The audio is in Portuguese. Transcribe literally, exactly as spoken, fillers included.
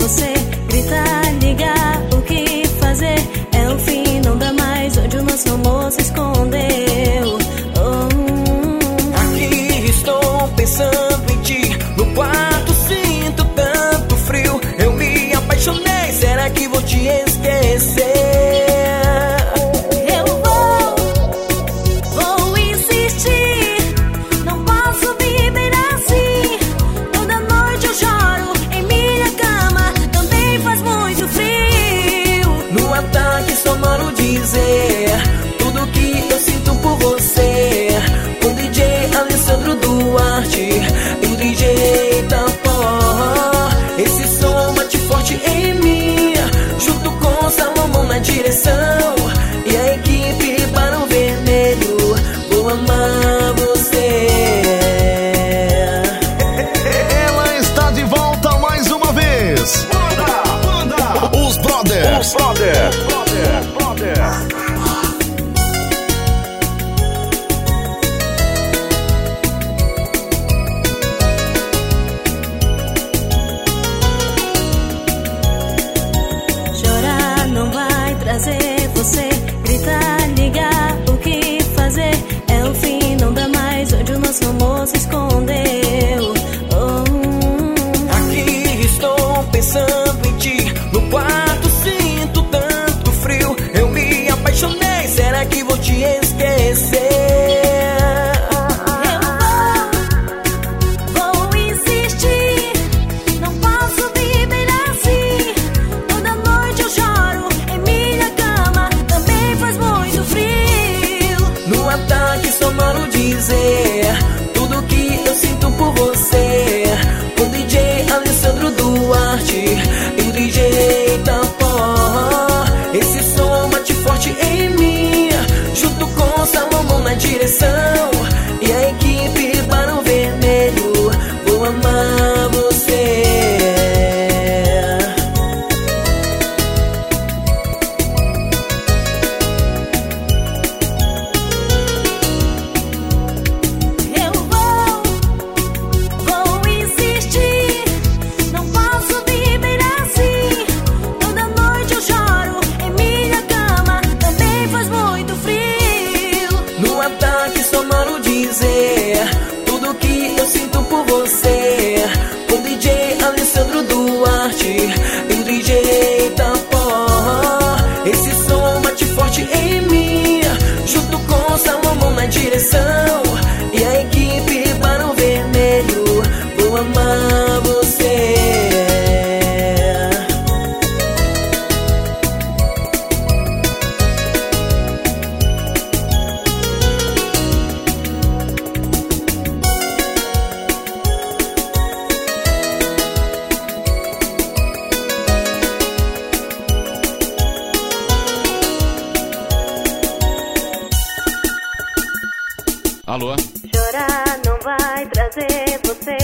você. Gritar, ligar, o que fazer? É o fim, não dá mais. Onde o nosso amor se escondeu? Oh. Aqui estou pensando em ti. No quarto sinto tanto frio. Eu me apaixonei, será que vou te esquecer? Tudo que eu sinto por você. Com D J Alessandro Duarte e o D J Tapó. Esse som bate forte em mim, junto com Salomão na direção e a equipe Barão Vermelho. Vou amar você. Ela está de volta mais uma vez. Banda, banda. Os Brothers. Os Brothers. Brothers. Brothers. Trazer você, gritar, ligar, o que fazer? É o fim, não dá mais. Onde o nosso amor se escondeu? Oh. Aqui estou pensando em ti. No quarto sinto tanto frio. Eu me apaixonei, será que vou te esquecer? Tudo que eu sinto por você. Com D J Alessandro Duarte e o D J Tapó. Esse som bate forte em mim, junto com Salomão na direção e a equipe Barão Vermelho. Vou amar você. Tudo que eu sinto por você. Com D J Alessandro Duarte e o D J Tapó. Esse som bate forte em mim, junto com Salomão na direção e a equipe Barão Vermelho. Vou amar você. Alô? Chorar não vai trazer você.